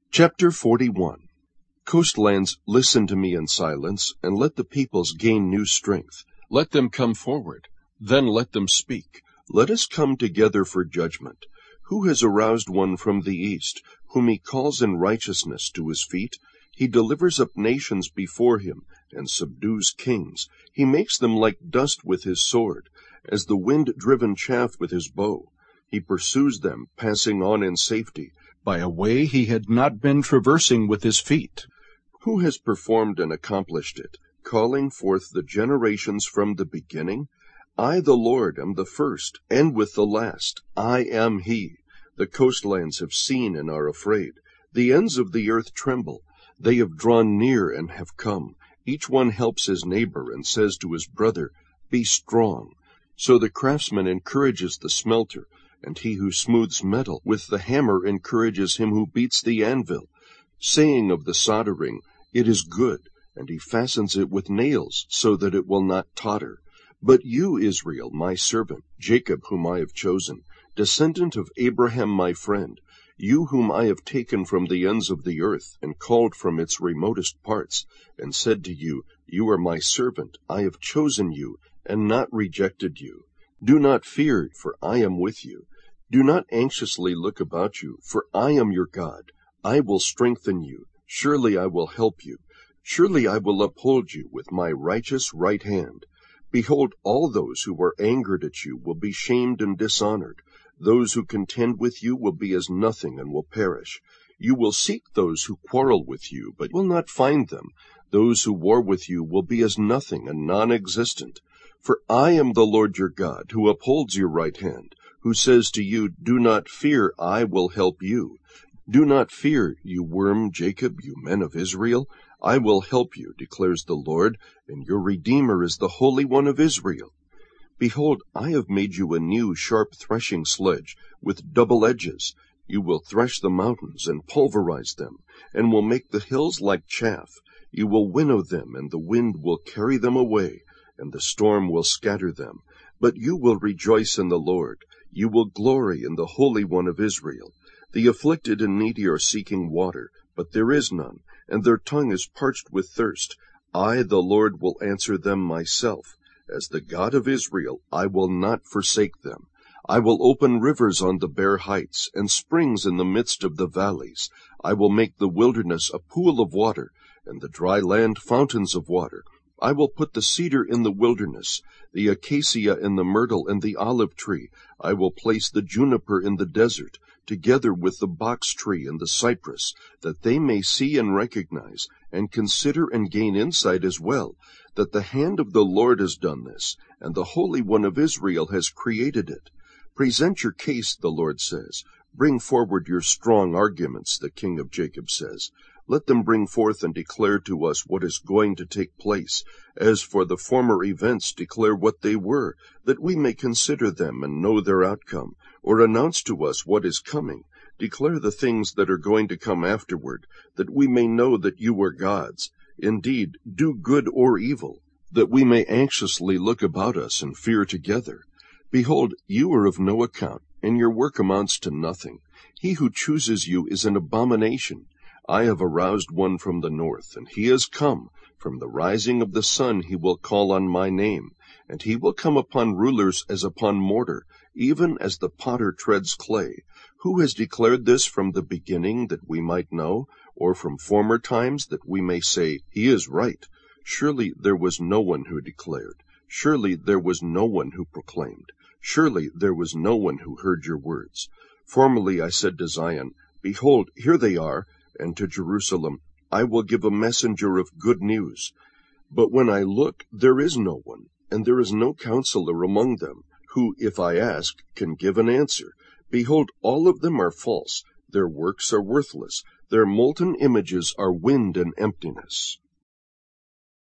Chapter 41. Coastlands, listen to me in silence, and let the peoples gain new strength. Let them come forward, then let them speak. Let us come together for judgment. Who has aroused one from the east, whom he calls in righteousness to his feet? He delivers up nations before him, and subdues kings. He makes them like dust with his sword, as the wind-driven chaff with his bow. He pursues them, passing on in safety, by a way he had not been traversing with his feet. Who has performed and accomplished it, calling forth the generations from the beginning? I, the Lord, am the first, and with the last. I am he. The coastlands have seen and are afraid. The ends of the earth tremble. They have drawn near and have come. Each one helps his neighbor and says to his brother, "Be strong." So the craftsman encourages the smelter, and he who smooths metal with the hammer encourages him who beats the anvil, saying of the soldering, "It is good," and he fastens it with nails so that it will not totter. But you, Israel, my servant, Jacob, whom I have chosen, descendant of Abraham my friend, you whom I have taken from the ends of the earth, and called from its remotest parts, and said to you, "You are my servant, I have chosen you, and not rejected you." Do not fear, for I am with you. Do not anxiously look about you, for I am your God. I will strengthen you. Surely I will help you. Surely I will uphold you with my righteous right hand. Behold, all those who are angered at you will be shamed and dishonored. Those who contend with you will be as nothing and will perish. You will seek those who quarrel with you, but will not find them. Those who war with you will be as nothing and non-existent. For I am the Lord your God, who upholds your right hand, who says to you, "Do not fear, I will help you." Do not fear, you worm Jacob, you men of Israel. I will help you, declares the Lord, and your Redeemer is the Holy One of Israel. Behold, I have made you a new sharp threshing sledge with double edges. You will thresh the mountains and pulverize them, and will make the hills like chaff. You will winnow them, and the wind will carry them away, and the storm will scatter them. But you will rejoice in the Lord. You will glory in the Holy One of Israel. The afflicted and needy are seeking water, but there is none, and their tongue is parched with thirst. I, the Lord, will answer them myself. As the God of Israel, I will not forsake them. I will open rivers on the bare heights, and springs in the midst of the valleys. I will make the wilderness a pool of water, and the dry land fountains of water. I will put the cedar in the wilderness, the acacia and the myrtle and the olive tree. I will place the juniper in the desert, together with the box tree and the cypress, that they may see and recognize, and consider and gain insight as well, that the hand of the Lord has done this, and the Holy One of Israel has created it. Present your case, the Lord says. Bring forward your strong arguments, the King of Jacob says. Let them bring forth and declare to us what is going to take place. As for the former events, declare what they were, that we may consider them and know their outcome, or announce to us what is coming. Declare the things that are going to come afterward, that we may know that you are gods. Indeed, do good or evil, that we may anxiously look about us and fear together. Behold, you are of no account, and your work amounts to nothing. He who chooses you is an abomination. I have aroused one from the north, and he has come. From the rising of the sun he will call on my name, and he will come upon rulers as upon mortar, even as the potter treads clay. Who has declared this from the beginning, that we might know, or from former times, that we may say, "He is right"? Surely there was no one who declared. Surely there was no one who proclaimed. Surely there was no one who heard your words. Formerly I said to Zion, "Behold, here they are," and to Jerusalem, "I will give a messenger of good news." But when I look, there is no one, and there is no counselor among them, who, if I ask, can give an answer. Behold, all of them are false. Their works are worthless. Their molten images are wind and emptiness.